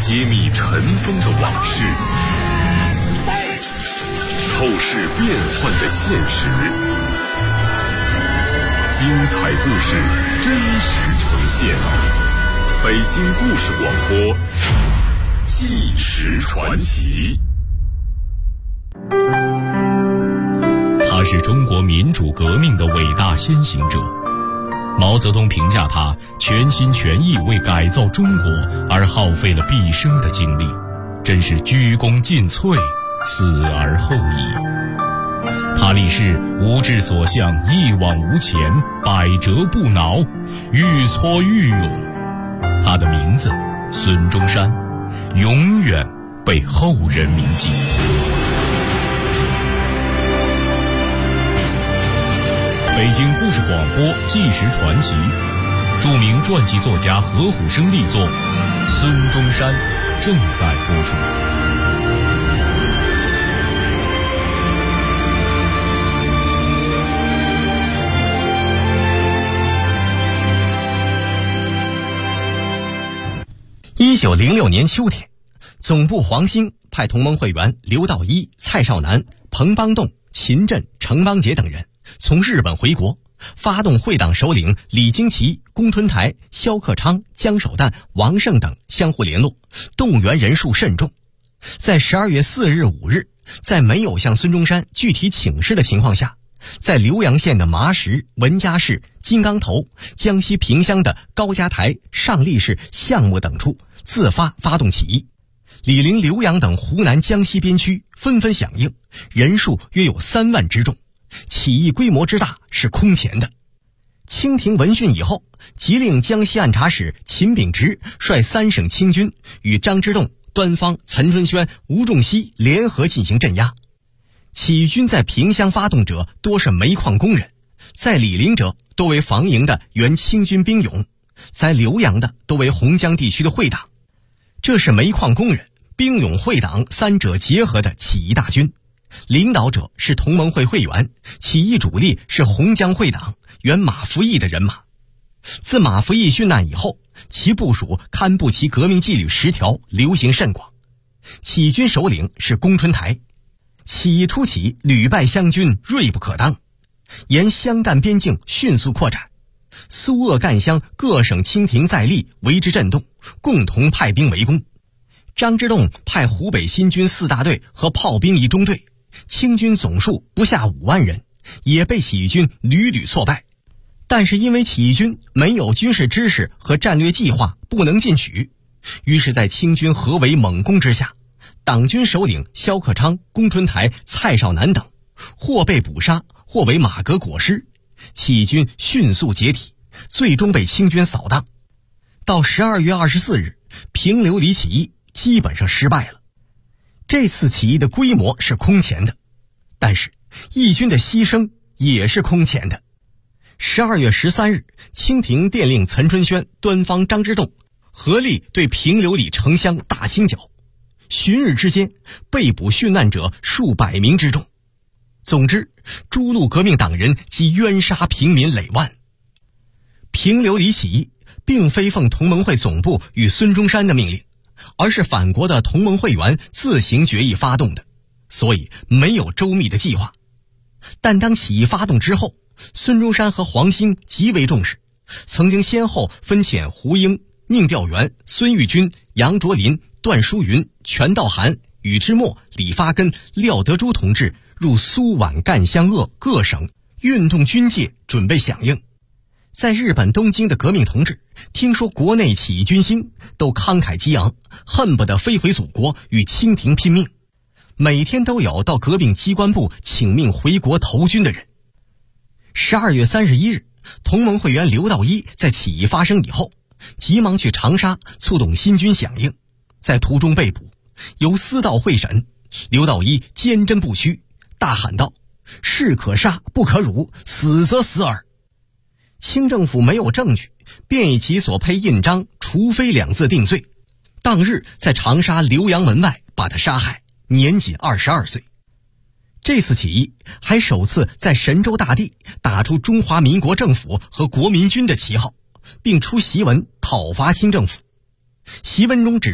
揭秘尘封的往事，透视变幻的现实。精彩故事真实呈现，北京故事广播纪实传奇。 他是中国民主革命的伟大先行者。毛泽东评价他全心全意为改造中国而耗费了毕生的精力，真是鞠躬尽瘁，死而后已。他立誓无志所向，一往无前，百折不挠，愈挫愈勇。他的名字孙中山，永远被后人铭记。北京故事广播纪实传奇，著名传记作家何虎生力作《孙中山》正在播出。 1906年秋天，总部黄兴派同盟会员刘道一、蔡少南、彭邦栋、秦震、程邦杰等人从日本回国，发动会党首领李经祺、龚春台、萧克昌、江守旦、王胜等相互联络，动员人数甚众。在12月4日、5日，在没有向孙中山具体请示的情况下，在浏阳县的麻石、文家市、金刚头、江西萍乡的高家台、上栗市、项目等处自发动起义。李陵、浏阳等湖南、江西边区纷纷响应，人数约有3万之众。起义规模之大是空前的。清廷闻讯以后，即令江西按察使秦秉直率3省清军与张之洞、端方、岑春轩、吴仲熙联合进行镇压。起义军在萍乡发动者多是煤矿工人，在李陵者多为防营的原清军兵勇，在浏阳的多为洪江地区的会党。这是煤矿工人、兵勇、会党3者结合的起义大军。领导者是同盟会会员，起义主力是洪江会党原马福义的人马。自马福义殉难以后，其部属堪布其革命纪律10条，流行甚广。起义军首领是龚春台。起义初起，屡败湘军，锐不可当，沿湘赣边境迅速扩展。苏鄂赣湘各省清廷在立，为之震动，共同派兵围攻。张之洞派湖北新军4大队和炮兵1中队，清军总数不下5万人，也被起义军屡屡挫败。但是因为起义军没有军事知识和战略计划，不能进取，于是在清军合围猛攻之下，党军首领萧克昌、龚春台、蔡少南等或被捕杀，或为马革裹尸，起义军迅速解体，最终被清军扫荡。到12月24日，平流里起义基本上失败了。这次起义的规模是空前的，但是义军的牺牲也是空前的。12月13日，清廷电令岑春轩、端方、张之洞合力对平流里城乡大清剿，旬日之间被捕殉难者数百名之众。总之，诸路革命党人及冤杀平民累万。平流里起义并非奉同盟会总部与孙中山的命令，而是反国的同盟会员自行决议发动的，所以没有周密的计划。但当起义发动之后，孙中山和黄兴极为重视，曾经先后分遣胡英、宁调元、孙玉军、杨卓林、段淑云、全道涵、宇之墨、李发根、廖德珠同志入苏皖赣湘鄂各省运动军界，准备响应。在日本东京的革命同志听说国内起义军兴，都慷慨激昂，恨不得飞回祖国与清廷拼命。每天都有到革命机关部请命回国投军的人。12月31日，同盟会员刘道一在起义发生以后，急忙去长沙促动新军响应，在途中被捕，由司道会审。刘道一坚贞不屈，大喊道：“士可杀不可辱，死则死耳。”清政府没有证据，便以其所配印章“除非”2字定罪。当日在长沙浏阳门外把他杀害，年仅22岁。这次起义还首次在神州大地打出中华民国政府和国民军的旗号，并出檄文讨伐清政府。檄文中指出，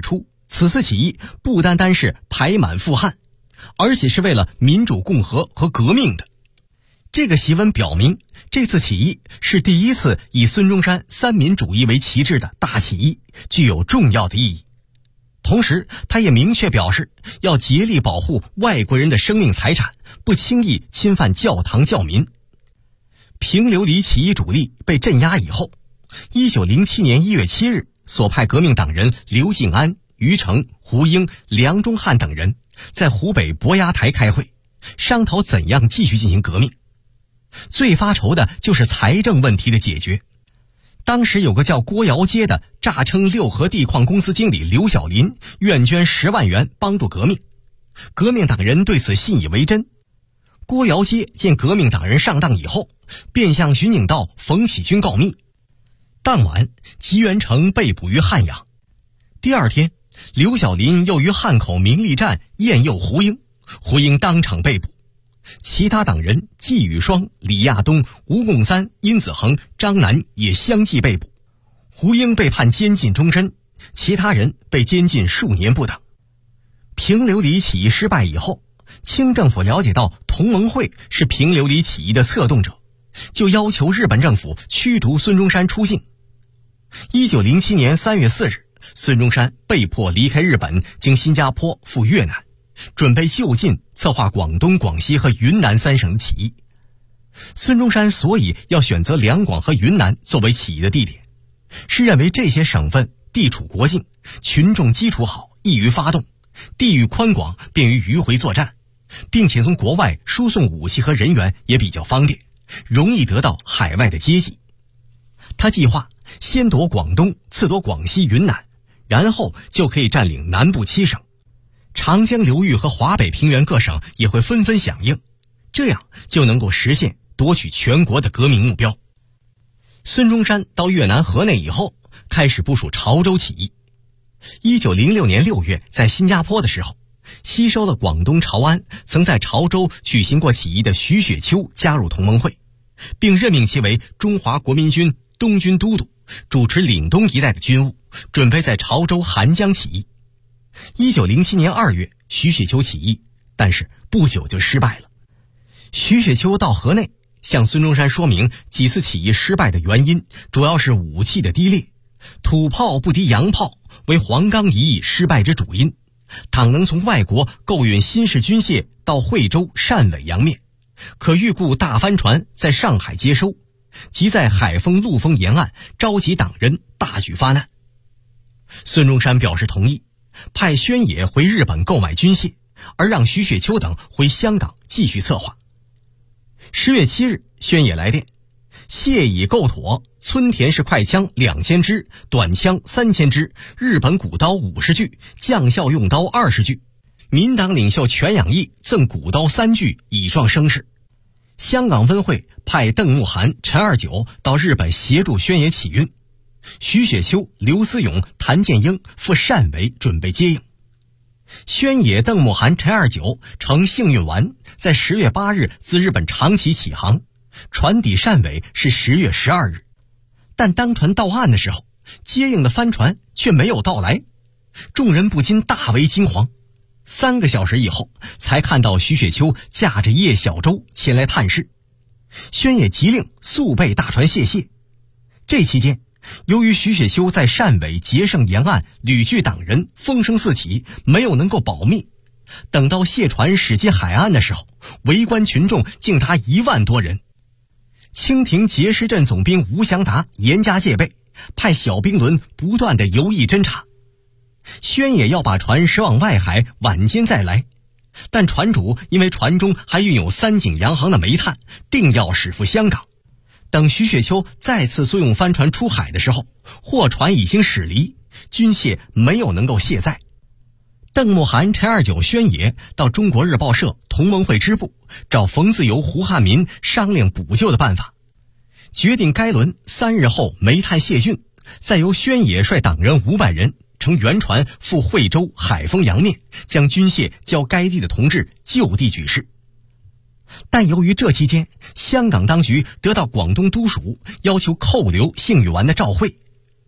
此次起义不单单是排满富汉，而且是为了民主共和和革命的。这个檄文表明，这次起义是第一次以孙中山三民主义为旗帜的大起义，具有重要的意义。同时，他也明确表示要竭力保护外国人的生命财产，不轻易侵犯教堂教民。平流里起义主力被镇压以后，1907年1月7日，所派革命党人刘敬安、余成、胡英、梁中汉等人在湖北博崖台开会，商讨怎样继续进行革命。最发愁的就是财政问题的解决。当时有个叫郭尧街的诈称六合地矿公司经理刘小林，愿捐10万元帮助革命。革命党人对此信以为真。郭尧街见革命党人上当以后，便向巡警道冯启军告密。当晚，吉元成被捕于汉阳。第二天，刘小林又于汉口明利站宴诱胡英，胡英当场被捕。其他党人季宇双、李亚东、吴贡三、殷子恒、张南也相继被捕。胡英被判监禁终身，其他人被监禁数年不等。平流里起义失败以后，清政府了解到同盟会是平流里起义的策动者，就要求日本政府驱逐孙中山出境。1907年3月4日，孙中山被迫离开日本，经新加坡赴越南，准备就近策划广东、广西和云南3省的起义。孙中山所以要选择两广和云南作为起义的地点，是认为这些省份地处国境，群众基础好，易于发动，地域宽广，便于迂回作战，并且从国外输送武器和人员也比较方便，容易得到海外的接济。他计划先夺广东，次夺广西、云南，然后就可以占领南部7省。长江流域和华北平原各省也会纷纷响应，这样就能够实现夺取全国的革命目标。孙中山到越南河内以后，开始部署潮州起义。1906年6月，在新加坡的时候，吸收了广东潮安曾在潮州举行过起义的徐雪丘加入同盟会，并任命其为中华国民军东军都督，主持岭东一带的军务，准备在潮州韩江起义。1907年2月，徐雪丘起义，但是不久就失败了。徐雪丘到河内，向孙中山说明几次起义失败的原因，主要是武器的低劣，土炮不敌洋炮，为黄冈一役失败之主因。倘能从外国购运新式军械到惠州、汕尾、洋面，可预估大帆船在上海接收，即在海丰、陆丰沿岸召集党人大举发难。孙中山表示同意，派宣野回日本购买军械，而让徐雪丘等回香港继续策划。10月7日，宣野来电，械已购妥，村田式快枪2000支，短枪3000支，日本古刀50具，将校用刀20具。民党领袖全养义赠古刀3具，以壮声势。香港分会派邓慕涵、陈二九到日本协助宣野起运，徐雪丘、刘思勇、谭建英赴汕尾准备接应。宣野、邓慕涵、陈二九乘幸运丸在10月8日自日本长崎起航，船抵汕尾是10月12日。但当船到岸的时候，接应的帆船却没有到来，众人不禁大为惊惶。3个小时以后，才看到徐雪丘驾着叶小舟前来探视。宣野急令速备大船卸卸。这期间，由于徐雪丘在汕尾、捷胜沿岸屡拒党人，风声四起，没有能够保密。等到卸船驶进海岸的时候，围观群众竟达1万多人。清廷碣石镇总兵吴祥达严加戒备，派小兵轮不断地游弋侦察。宣野要把船驶往外海，晚间再来，但船主因为船中还运有3井洋行的煤炭，定要驶赴香港。等徐雪丘再次租用帆船出海的时候，货船已经驶离，军械没有能够卸载。邓慕涵、陈二九、宣野到中国日报社同盟会支部找冯自由、胡汉民商量补救的办法，决定该轮3日后煤炭卸运，再由宣野率党人500人乘原船赴惠州、海丰、洋面，将军械交该地的同志就地举事。但由于这期间香港当局得到广东督署要求扣留幸运丸的照会，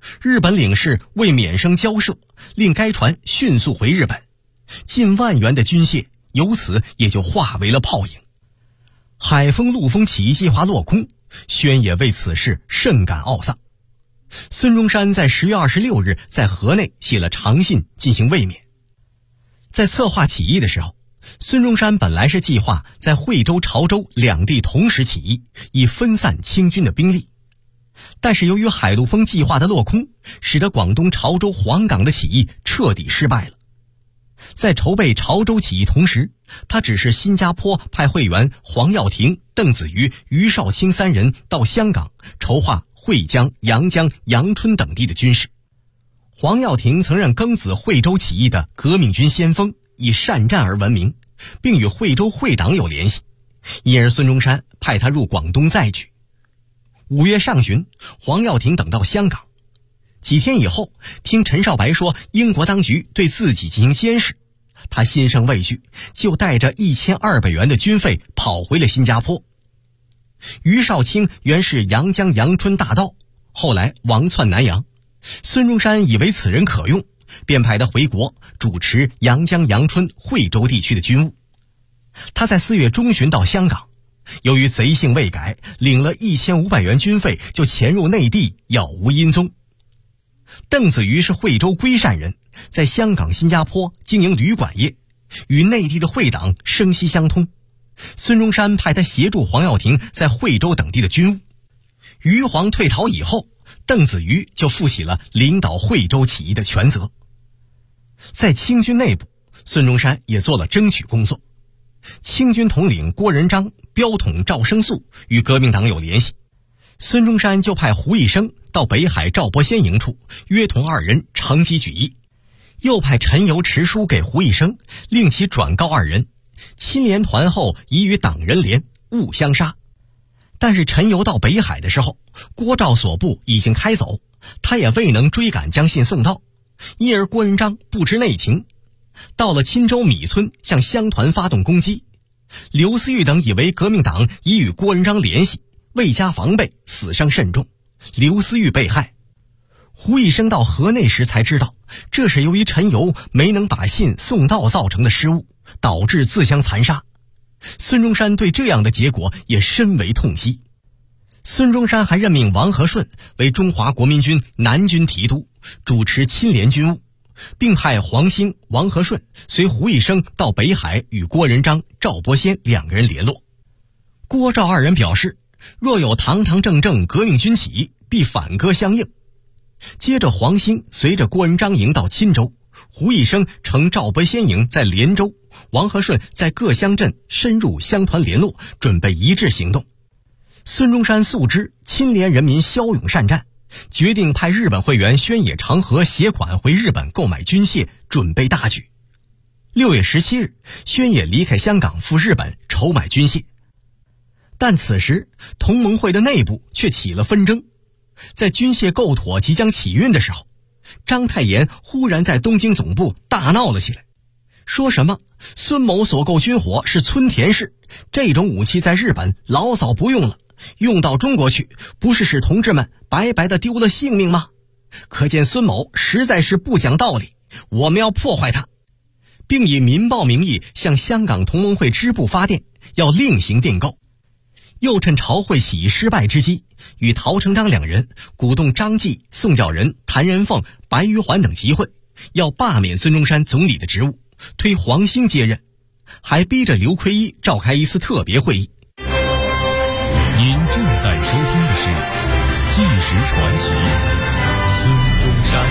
日本领事为免生交涉，令该船迅速回日本，近万元的军械由此也就化为了泡影。海丰陆丰起义计划落空，宣也为此事甚感懊丧。孙中山在10月26日在河内写了长信进行慰勉。在策划起义的时候，孙中山本来是计划在惠州、潮州两地同时起义，以分散清军的兵力。但是由于海陆丰计划的落空，使得广东潮州、黄冈的起义彻底失败了。在筹备潮州起义同时，他指示新加坡派会员黄耀庭、邓子瑜、于少卿3人到香港筹划惠江、阳江、阳春等地的军事。黄耀庭曾任庚子惠州起义的革命军先锋，以善战而闻名，并与惠州会党有联系，因而孙中山派他入广东再举。5月上旬，黄耀庭等到香港。几天以后，听陈少白说英国当局对自己进行监视，他心生畏惧，就带着1200元的军费跑回了新加坡。于少卿原是阳江阳春大盗，后来亡窜南洋，孙中山以为此人可用，便派他回国主持阳江阳春惠州地区的军务。他在4月中旬到香港，由于贼性未改，领了1500元军费就潜入内地，杳无音踪。邓子瑜是惠州龟山人，在香港、新加坡经营旅馆业，与内地的会党生息相通。孙中山派他协助黄耀庭在惠州等地的军务。余黄退逃以后，邓子瑜就负起了领导惠州起义的全责。在清军内部，孙中山也做了争取工作。清军统领郭仁章、标统赵生素与革命党有联系，孙中山就派胡一生到北海赵伯先营处，约同2人乘机举义，又派陈猷持书给胡一生，令其转告2人，亲联团后已与党人联，勿相杀。但是陈猷到北海的时候，郭赵所部已经开走，他也未能追赶将信送到，因而郭仁章不知内情，到了钦州米村向湘团发动攻击。刘思玉等以为革命党已与郭仁章联系，未加防备，死伤甚重，刘思玉被害。胡一生到河内时才知道，这是由于陈猷没能把信送到造成的失误，导致自相残杀。孙中山对这样的结果也深为痛惜。孙中山还任命王和顺为中华国民军南军提督，主持亲联军务，并派黄兴、王和顺随胡一生到北海与郭仁章、赵伯先2个人联络。郭赵2人表示，若有堂堂正正革命军起，必反戈相应。接着黄兴随着郭仁章营到钦州，胡一生乘赵伯先营在连州，王和顺在各乡镇深入湘团联络，准备一致行动。孙中山素知亲联人民骁勇善战，决定派日本会员宣野长和携款回日本购买军械，准备大举。6月17日，宣野离开香港赴日本筹买军械。但此时同盟会的内部却起了纷争。在军械购妥即将起运的时候，章太炎忽然在东京总部大闹了起来，说什么孙某所购军火是村田式，这种武器在日本老早不用了，用到中国去，不是使同志们白白的丢了性命吗？可见孙某实在是不讲道理，我们要破坏他，并以民报名义向香港同盟会支部发电，要另行订购。又趁潮会起义失败之机，与陶成章2人鼓动张继、宋教仁、谭仁凤、白玉环等集会，要罢免孙中山总理的职务，推黄兴接任，还逼着刘奎一召开一次特别会议。 您正在收听的是《纪实传奇》，孙中山。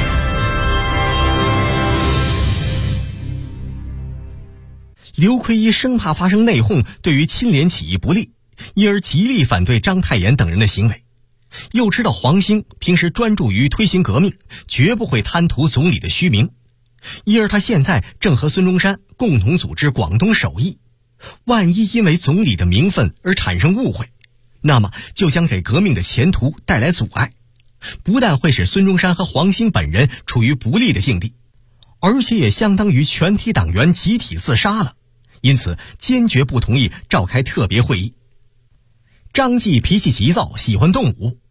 刘奎一生怕发生内讧，对于亲联起义不利，因而极力反对章太炎等人的行为。又知道黄兴平时专注于推行革命，绝不会贪图总理的虚名，因而他现在正和孙中山共同组织广东首义，万一因为总理的名分而产生误会，那么就将给革命的前途带来阻碍，不但会使孙中山和黄兴本人处于不利的境地，而且也相当于全体党员集体自杀了，因此坚决不同意召开特别会议。张继脾气急躁，喜欢动武，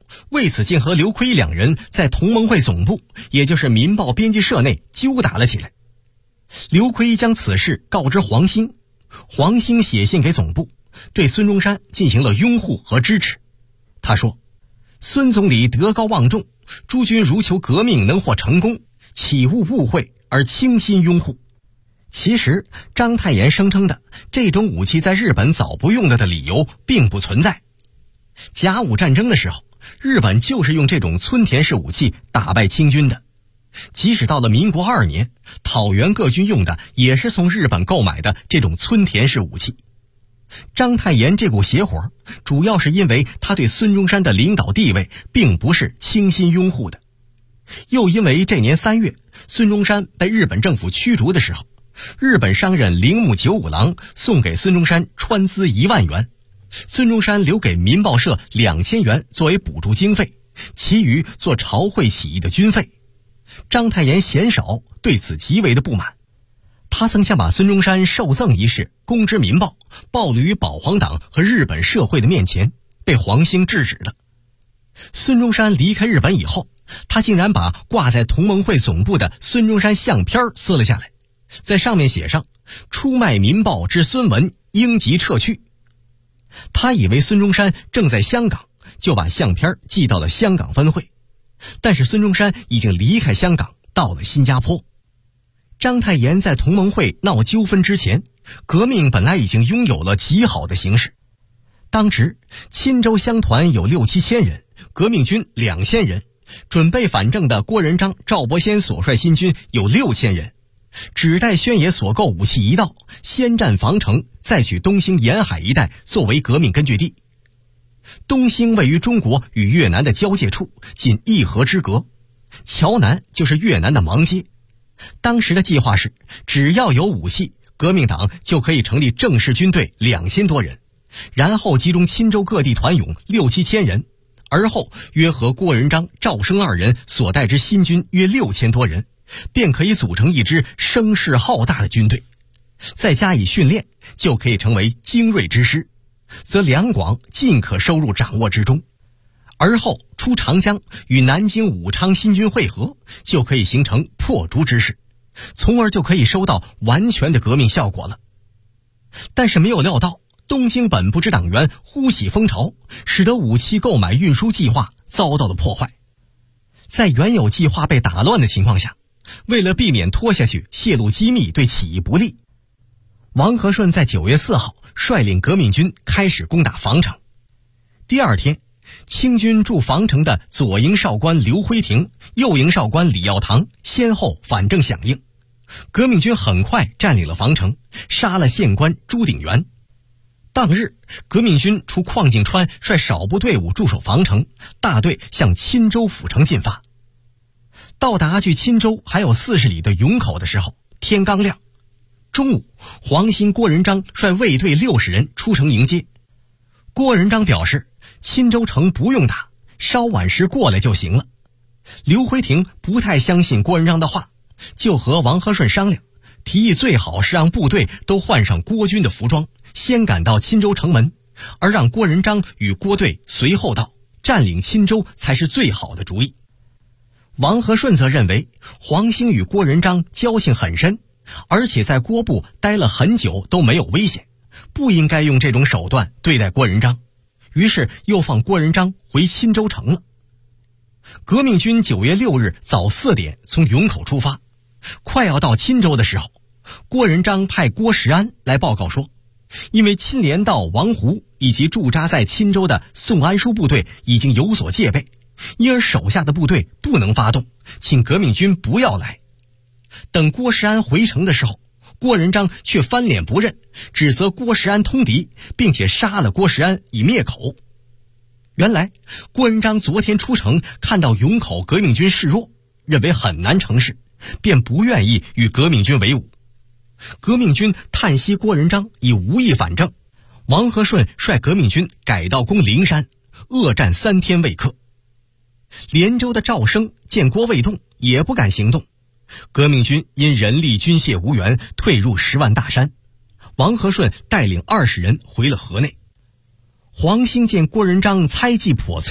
为此竟和刘奎两人在同盟会总部，也就是民报编辑社内纠打了起来。刘奎将此事告知黄兴，黄兴写信给总部，对孙中山进行了拥护和支持。他说：孙总理德高望重，诸君如求革命能获成功，岂勿误会而倾心拥护。其实章太炎声称的这种武器在日本早不用了的理由并不存在。甲午战争的时候，日本就是用这种村田式武器打败清军的。即使到了民国2年，讨袁各军用的也是从日本购买的这种村田式武器。章太炎这股邪火，主要是因为他对孙中山的领导地位并不是倾心拥护的，又因为这年3月，孙中山被日本政府驱逐的时候，日本商人铃木九五郎送给孙中山川资1万元，孙中山留给民报社2000元作为补助经费，其余做朝会起义的军费。章太炎嫌少，对此极为的不满。他曾想把孙中山受赠一事公之民报，暴露于保皇党和日本社会的面前，被黄兴制止了。孙中山离开日本以后，他竟然把挂在同盟会总部的孙中山相片撕了下来，在上面写上出卖民报之孙文应即撤去。他以为孙中山正在香港，就把相片寄到了香港分会，但是孙中山已经离开香港，到了新加坡。章太炎在同盟会闹纠纷之前，革命本来已经拥有了极好的形势。当时钦州乡团有6、7千人，革命军2000人，准备反正的郭仁章、赵伯骞所率新军有6000人。只待宣野所购武器一到，先占防城，再取东兴沿海一带作为革命根据地。东兴位于中国与越南的交界处，仅1河之隔，桥南就是越南的芒街。当时的计划是，只要有武器，革命党就可以成立正式军队2000多人，然后集中钦州各地团勇6、7千人，而后约合郭仁章、赵升2人所带之新军约6000多人，便可以组成一支声势浩大的军队。再加以训练，就可以成为精锐之师，则两广尽可收入掌握之中。而后出长江，与南京武昌新军会合，就可以形成破竹之势，从而就可以收到完全的革命效果了。但是没有料到，东京本部之党员呼起风潮，使得武器购买运输计划遭到了破坏。在原有计划被打乱的情况下，为了避免拖下去泄露机密对起义不利，王和顺在9月4号率领革命军开始攻打防城。第2天，清军驻防城的左营少官刘辉廷、右营少官李耀堂先后反正响应，革命军很快占领了防城，杀了县官朱鼎元。当日，革命军除邝景川率少部队伍驻守防城，大队向钦州府城进发。到达距钦州还有40里的永口的时候，天刚亮。中午，黄兴、郭仁章率卫队60人出城迎接。郭仁章表示，钦州城不用打，稍晚时过来就行了。刘辉廷不太相信郭仁章的话，就和王和顺商量，提议最好是让部队都换上郭军的服装，先赶到钦州城门，而让郭仁章与郭队随后到，占领钦州才是最好的主意。王和顺则认为，黄兴与郭仁章交情很深，而且在郭部待了很久都没有危险，不应该用这种手段对待郭仁章，于是又放郭仁章回钦州城了。革命军9月6日早4点从永口出发，快要到钦州的时候，郭仁章派郭石安来报告说，因为钦连道王胡以及驻扎在钦州的宋安书部队已经有所戒备，因而手下的部队不能发动，请革命军不要来。等郭石安回城的时候，郭仁章却翻脸不认，指责郭石安通敌，并且杀了郭石安以灭口。原来郭仁章昨天出城，看到永口革命军示弱，认为很难成事，便不愿意与革命军为伍。革命军叹息郭仁章已无意反正，王和顺率革命军改道攻灵山，恶战3天未克。连州的赵升见郭未动，也不敢行动。革命军因人力军械无援，退入10万大山。王和顺带领20人回了河内。黄兴见郭仁章猜忌叵测，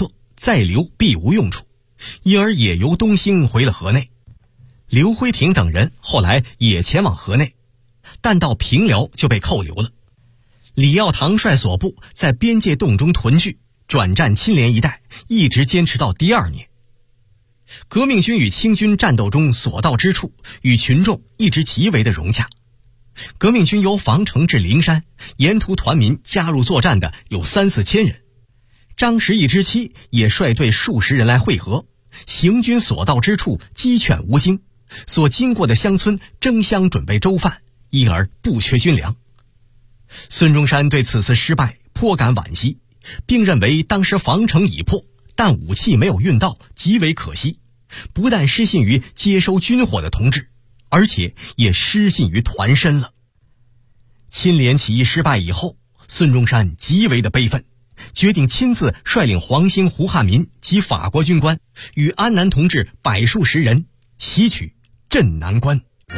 再留必无用处，因而也由东兴回了河内。刘辉廷等人后来也前往河内，但到平辽就被扣留了。李耀堂率所部在边界洞中屯聚，转战青莲一带，一直坚持到第2年。革命军与清军战斗中所到之处，与群众一直极为的融洽。革命军由防城至灵山，沿途团民加入作战的有3、4千人。张时义之妻也率队数十人来会合，行军所到之处鸡犬无惊，所经过的乡村争相准备粥饭，因而不缺军粮。孙中山对此次失败颇感惋惜，并认为当时防城已破，但武器没有运到，极为可惜，不但失信于接收军火的同志，而且也失信于团参了。青莲起义失败以后，孙中山极为的悲愤，决定亲自率领黄兴、胡汉民及法国军官，与安南同志100数十人袭取镇南关。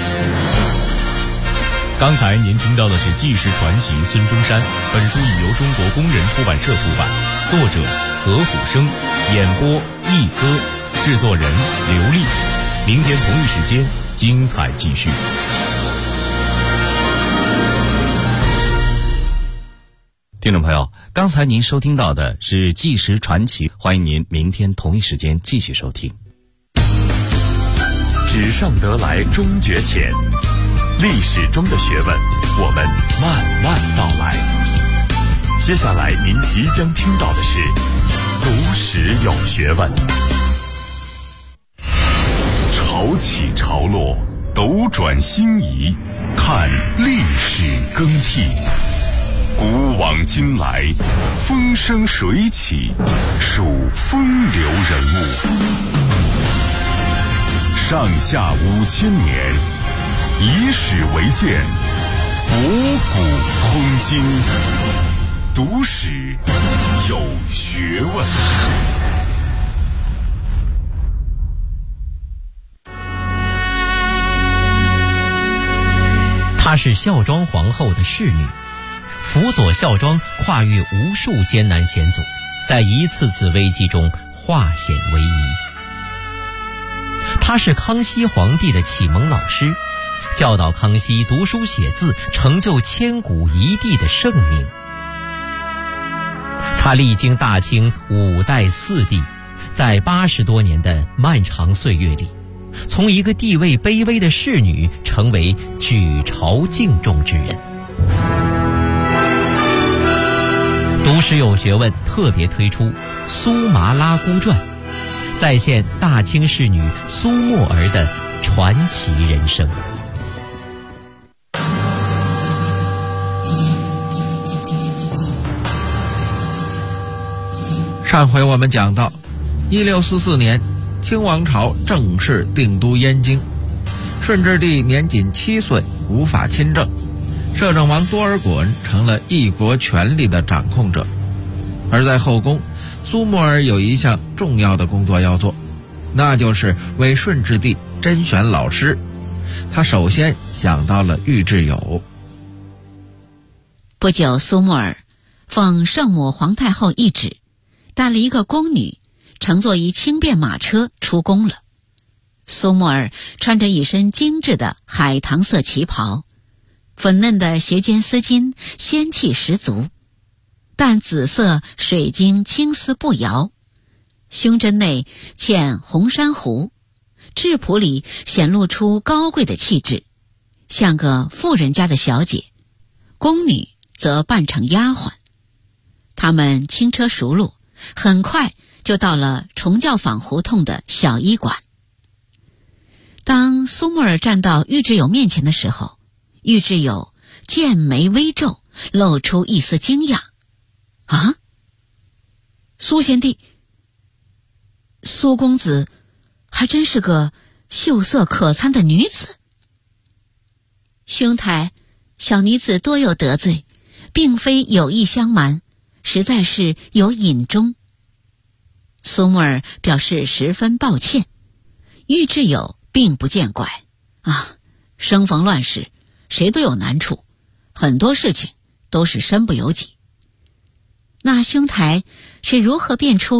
刚才您听到的是纪实传奇孙中山，本书已由中国工人出版社出版，作者何虎生，演播一哥，制作人刘丽。明天同一时间精彩继续。 听众朋友，刚才您收听到的是纪实传奇，欢迎您明天同一时间继续收听。 纸上得来终觉浅，历史中的学问，我们慢慢道来。接下来您即将听到的是读史有学问。潮起潮落，斗转星移，看历史更替。古往今来，风生水起，数风流人物。上下5000年，以史为鉴，博古通今。读史有学问。 她是孝庄皇后的侍女，辅佐孝庄跨越无数艰难险阻，在一次次危机中化险为夷。她是康熙皇帝的启蒙老师，教导康熙读书写字，成就千古一帝的盛名。她历经大清5代4帝，在80多年的漫长岁月里，从一个地位卑微的侍女成为举朝敬重之人。读史有学问特别推出《苏麻拉姑传》，再现大清侍女苏沫儿的传奇人生。 上回我们讲到1644年清王朝正式定都燕京，顺治帝年仅7岁，无法亲政，摄政王多尔衮成了一国权力的掌控者。而在后宫，苏沫儿有一项重要的工作要做，那就是为顺治帝甄选老师。他首先想到了玉质友。 不久，苏沫儿奉圣母皇太后懿旨，带了一个宫女，乘坐一轻便马车出宫了。苏沫儿穿着一身精致的海棠色旗袍，粉嫩的斜肩丝巾，仙气十足。淡紫色水晶青丝步摇，胸针内嵌红珊瑚，质朴里显露出高贵的气质，像个富人家的小姐。宫女则扮成丫鬟。他们轻车熟路，很快就到了崇教坊胡同的小医馆。当苏沫儿站到玉质友面前的时候，玉质友剑眉微皱，露出一丝惊讶。啊，苏贤弟，苏公子还真是个秀色可餐的女子。兄台，小女子多有得罪，并非有意相瞒，实在是有隐衷。苏沫儿表示十分抱歉。玉质友并不见怪啊，生逢乱世，谁都有难处，很多事情都是身不由己。那兄台是如何辨出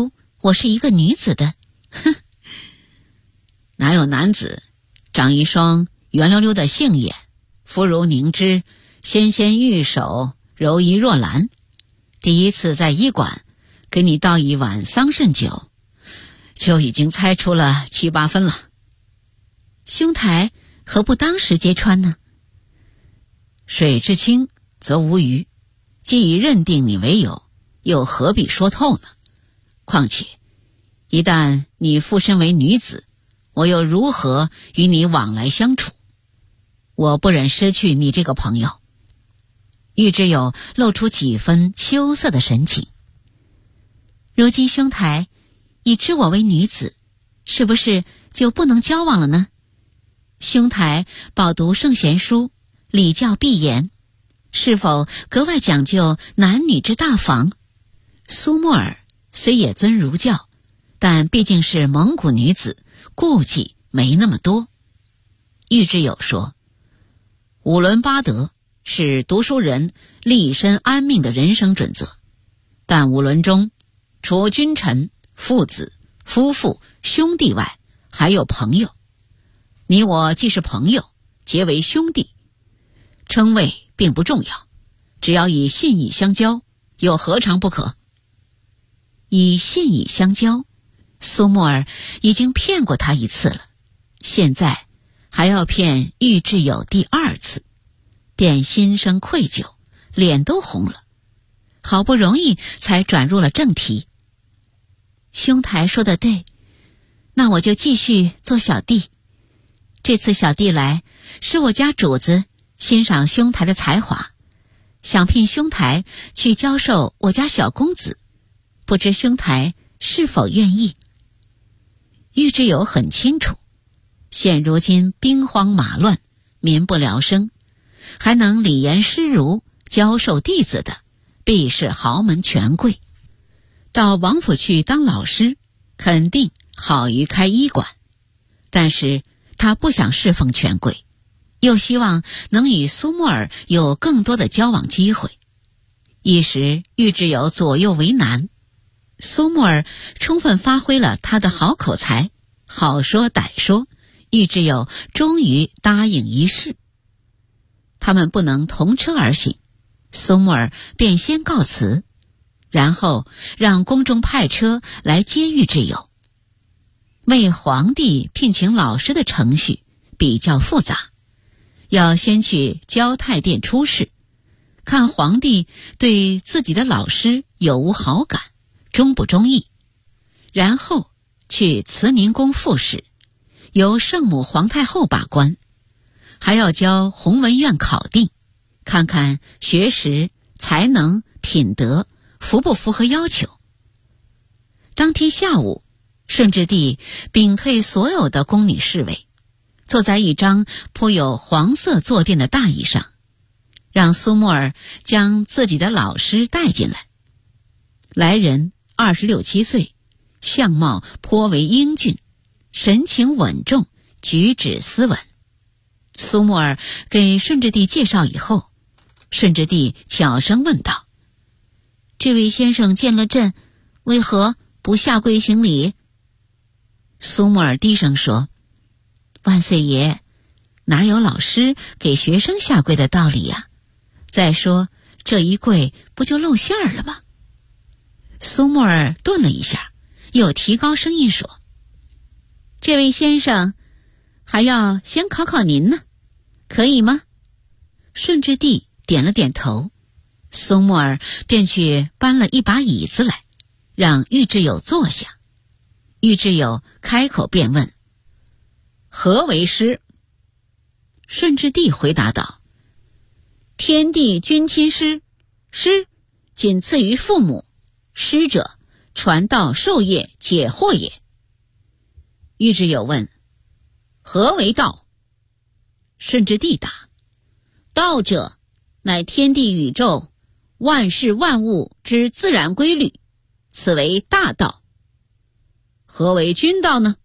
我是一个女子的。哼，哪有男子长一双圆溜溜的杏眼，肤如凝脂，纤纤玉手，柔仪若兰。第一次在医馆给你倒一碗桑葚酒，就已经猜出了7、8分了。兄台何不当时揭穿呢？水至清则无鱼，既已认定你为友，又何必说透呢？况且一旦你附身为女子，我又如何与你往来相处？我不忍失去你这个朋友。玉之友露出几分羞涩的神情。如今兄台已知我为女子，是不是就不能交往了呢？兄台饱读圣贤书，礼教必严，是否格外讲究男女之大防？苏沫儿虽也尊儒教，但毕竟是蒙古女子，顾忌没那么多。玉之友说，五伦八德是读书人立身安命的人生准则，但五伦中除君臣、父子、夫妇、兄弟外，还有朋友。你我既是朋友，结为兄弟，称谓并不重要，只要以信义相交，又何尝不可？以信义相交，苏沫儿已经骗过他1次了，现在还要骗玉之友第2次，便心生愧疚，脸都红了，好不容易才转入了正题。兄台说得对，那我就继续做小弟。这次小弟来，是我家主子欣赏兄台的才华，想聘兄台去教授我家小公子，不知兄台是否愿意？玉之友很清楚，现如今兵荒马乱，民不聊生，还能理严师儒教授弟子的，必是豪门权贵。到王府去当老师，肯定好于开医馆，但是他不想侍奉权贵，又希望能与苏沫儿有更多的交往机会。一时玉之友左右为难，苏沫儿充分发挥了他的好口才，好说歹说，玉之友终于答应一试。他们不能同车而行，苏沫儿便先告辞，然后让宫中派车来接玉之友。为皇帝聘请老师的程序比较复杂，要先去交泰殿出示，看皇帝对自己的老师有无好感，中不中意，然后去慈宁宫复试，由圣母皇太后把关，还要交弘文院考定，看看学识、才能、品德符不符合要求。当天下午，顺治帝屏退所有的宫女侍卫，坐在一张铺有黄色坐垫的大椅上，让苏沫儿将自己的老师带进来。来人26、7岁，相貌颇为英俊，神情稳重，举止斯文。苏沫儿给顺治帝介绍以后，顺治帝悄声问道：“这位先生见了朕，为何不下跪行礼？”苏沫儿低声说：“万岁爷，哪有老师给学生下跪的道理呀？再说这一跪不就露馅儿了吗？”苏沫儿顿了一下，又提高声音说：“这位先生还要先考考您呢，可以吗？”顺治帝点了点头，苏沫儿便去搬了一把椅子来，让玉之友坐下。玉之友开口便问：“何为师？”顺治帝回答道：“天地君亲师，师仅次于父母，师者，传道授业解惑也。”玉之友问：“何为道？”顺治帝答：“道者，乃天地宇宙万事万物之自然规律，此为大道。”何为君道呢？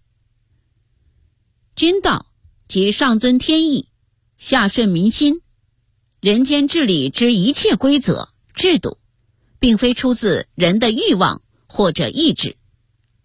君道即上遵天意，下顺民心，人间治理之一切规则制度，并非出自人的欲望或者意志，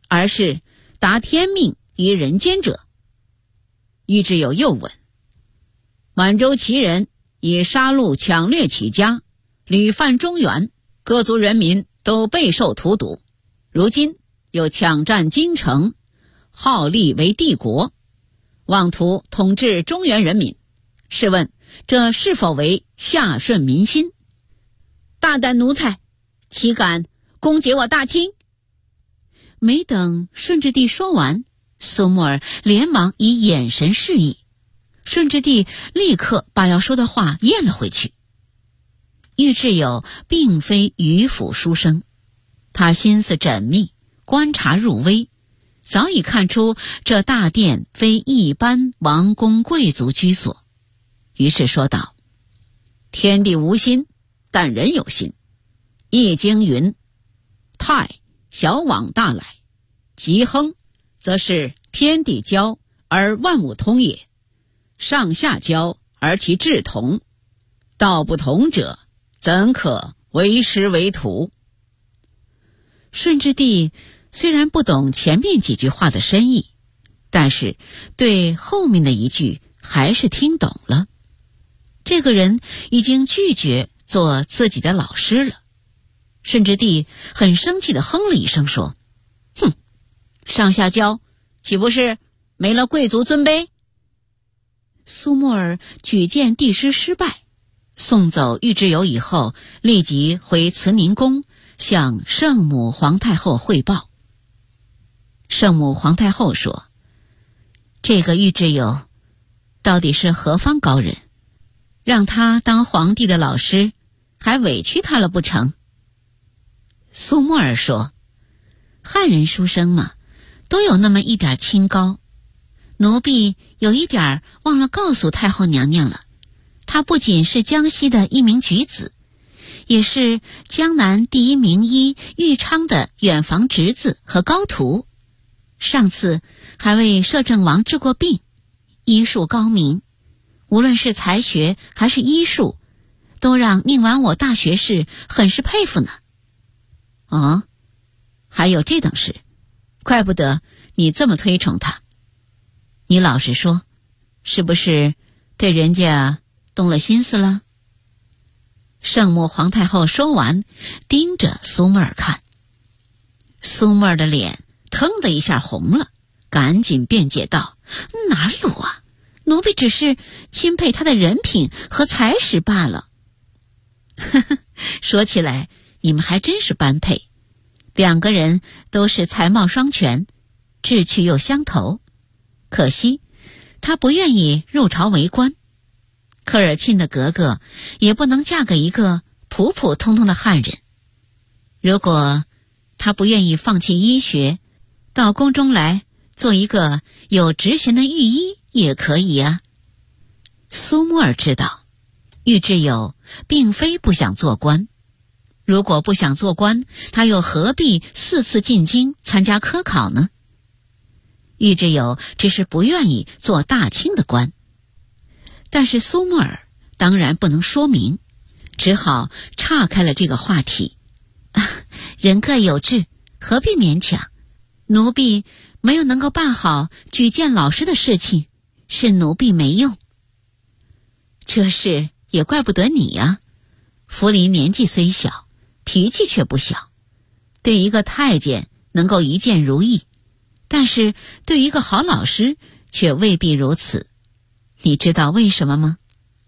而是达天命于人间者。玉质有又问：满洲旗人以杀戮抢掠起家，屡犯中原，各族人民都备受荼毒，如今又抢占京城，号立为帝国，妄图统治中原人民，试问这是否为下顺民心？大胆奴才，岂敢攻击我大清？没等顺治帝说完，苏木儿连忙以眼神示意，顺治帝立刻把要说的话咽了回去。玉质有并非迂腐书生，他心思缜密，观察入微，早已看出这大殿非一般王公贵族居所，于是说道：天地无心，但人有心。易经云：泰，小往大来，吉亨，则是天地交而万物通也，上下交而其志同，道不同者，怎可为师为徒？顺治帝虽然不懂前面几句话的深意，但是对后面的一句还是听懂了。这个人已经拒绝做自己的老师了。顺治帝很生气地哼了一声说：哼，上下交岂不是没了贵族尊卑？苏木儿举荐帝师失败，送走玉质有以后，立即回慈宁宫向圣母皇太后汇报。圣母皇太后说：这个玉质有到底是何方高人，让他当皇帝的老师，还委屈他了不成？苏木儿说：汉人书生嘛，都有那么一点清高，奴婢有一点忘了告诉太后娘娘了，他不仅是江西的一名举子，也是江南第一名医玉昌的远房侄子和高徒，上次还为摄政王治过病，医术高明，无论是才学还是医术，都让宁王我大学士很是佩服呢。哦，还有这等事，怪不得你这么推崇他。你老实说，是不是对人家动了心思了？圣母皇太后说完，盯着苏木儿看。苏木儿的脸腾的一下红了，赶紧辩解道：哪有啊，奴婢只是钦佩他的人品和才识罢了。呵呵，说起来你们还真是般配，两个人都是才貌双全，志趣又相投。可惜他不愿意入朝为官，科尔沁的格格也不能嫁给一个普普通通的汉人。如果他不愿意放弃医学，到宫中来做一个有职衔的御医也可以啊。苏木儿知道玉质有并非不想做官，如果不想做官，他又何必4次进京参加科考呢？玉质有只是不愿意做大清的官，但是苏木儿当然不能说明，只好岔开了这个话题。人各有志，何必勉强？奴婢没有能够办好举荐老师的事情，是奴婢没用。这事也怪不得你呀，福临年纪虽小，脾气却不小，对一个太监能够一见如意，但是对一个好老师却未必如此。你知道为什么吗？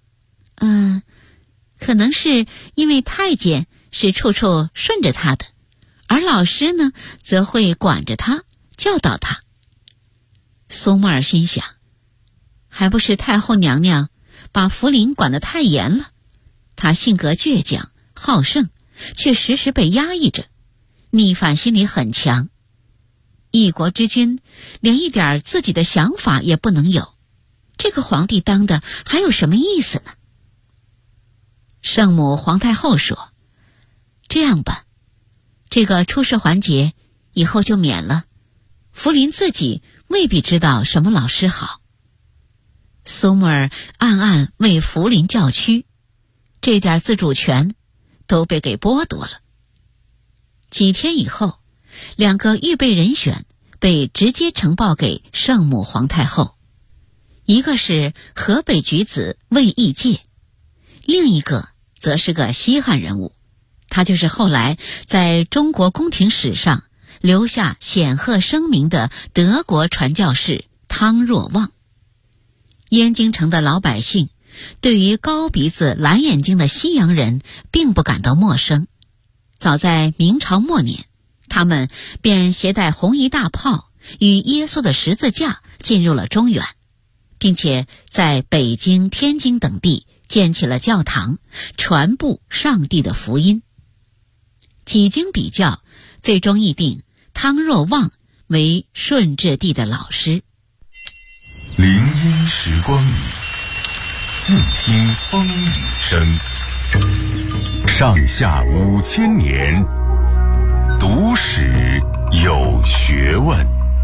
可能是因为太监是处处顺着他的，而老师呢，则会管着他，教导他。苏木儿心想，还不是太后娘娘把福临管得太严了，他性格倔强好胜，却时时被压抑着，逆反心理很强。一国之君连一点自己的想法也不能有，这个皇帝当的还有什么意思呢？圣母皇太后说：这样吧，这个出试环节以后就免了，福临自己未必知道什么老师好。苏木儿暗暗为福临叫屈，这点自主权都被给剥夺了。几天以后，两个预备人选被直接呈报给圣母皇太后，一个是河北举子魏义介，另一个则是个西汉人物，他就是后来在中国宫廷史上留下显赫声名的德国传教士汤若望。燕京城的老百姓对于高鼻子蓝眼睛的西洋人并不感到陌生，早在明朝末年，他们便携带红衣大炮与耶稣的十字架进入了中原，并且在北京、天津等地建起了教堂，传布上帝的福音。几经比较，最终议定汤若望为顺治帝的老师。 林荫时光里，静听风雨声。上下5000年，读史有学问。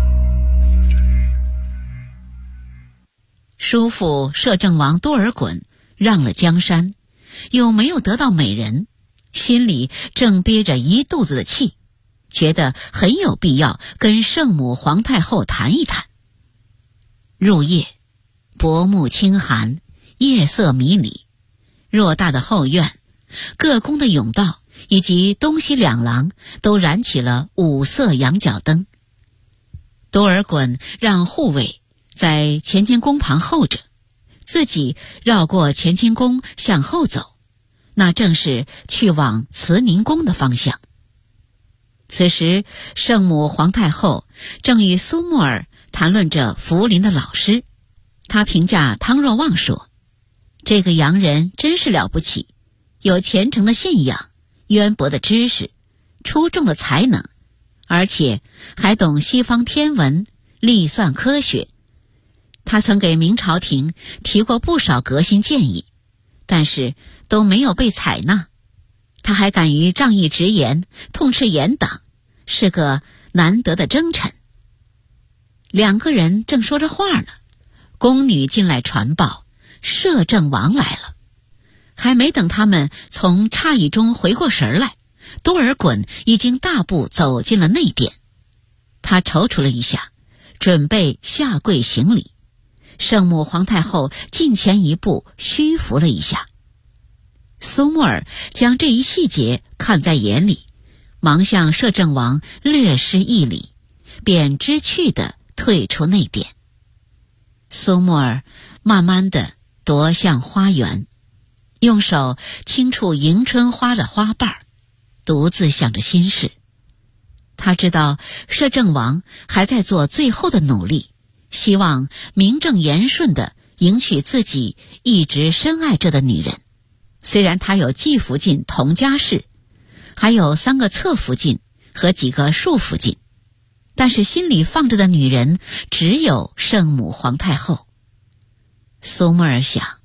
叔父摄政王多尔衮让了江山，又没有得到美人，心里正憋着一肚子的气，觉得很有必要跟圣母皇太后谈一谈。入夜，薄暮清寒，夜色迷离，偌大的后院，各宫的甬道以及东西两廊都燃起了5色羊角灯。多尔衮让护卫在乾清宫旁候着，自己绕过乾清宫向后走，那正是去往慈宁宫的方向。此时圣母皇太后正与苏木尔谈论着福临的老师，他评价汤若望说，这个洋人真是了不起，有虔诚的信仰，渊博的知识，出众的才能，而且还懂西方天文、历算科学。他曾给明朝廷提过不少革新建议，但是都没有被采纳。他还敢于仗义直言，痛斥严党，是个难得的征臣。两个人正说着话呢，宫女进来传报，摄政王来了。还没等他们从诧异中回过神来，多尔衮已经大步走进了内殿。他踌躇了一下，准备下跪行礼。圣母皇太后近前一步，虚服了一下。苏木尔将这一细节看在眼里，忙向摄政王略施一礼，便知趣地退出内殿。苏木尔慢慢地踱向花园，用手轻触迎春花的花瓣，独自想着心事。他知道摄政王还在做最后的努力，希望名正言顺地迎娶自己一直深爱着的女人。虽然他有继福晋佟佳氏，还有3个侧福晋和几个庶福晋，但是心里放着的女人只有圣母皇太后。苏木尔想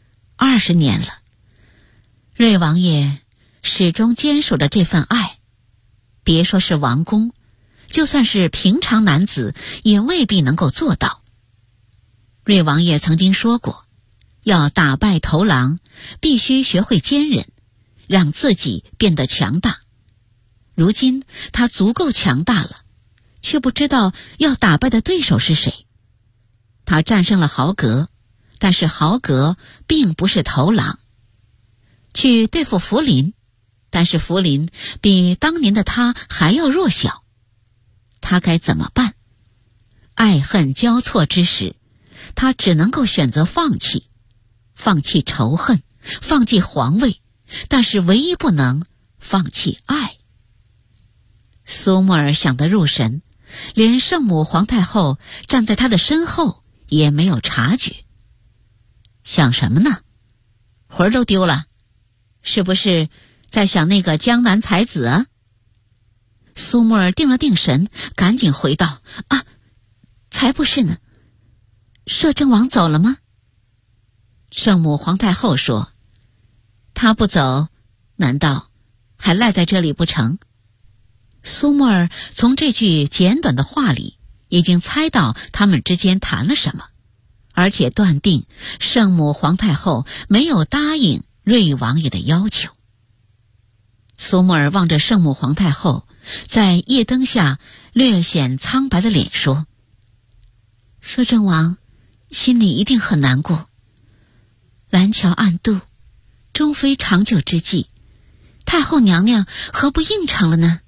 ，20年了，瑞王爷始终坚守着这份爱，别说是王公，就算是平常男子也未必能够做到。瑞王爷曾经说过，要打败头狼，必须学会坚忍，让自己变得强大。如今他足够强大了，却不知道要打败的对手是谁。他战胜了豪格，但是豪格并不是头狼。去对付福临，但是福临比当年的他还要弱小。他该怎么办？爱恨交错之时，他只能够选择放弃，放弃仇恨，放弃皇位，但是唯一不能放弃爱。苏木尔想得入神，连圣母皇太后站在他的身后也没有察觉。想什么呢？魂儿都丢了，是不是在想那个江南才子啊？苏木尔定了定神，赶紧回道：啊，才不是呢。摄政王走了吗？圣母皇太后说：他不走，难道还赖在这里不成？苏木尔从这句简短的话里已经猜到他们之间谈了什么，而且断定圣母皇太后没有答应瑞王爷的要求。 苏木儿望着圣母皇太后在夜灯下略显苍白的脸说：“摄政王心里一定很难过，蓝桥暗度，终非长久之计，太后娘娘何不应承了呢？”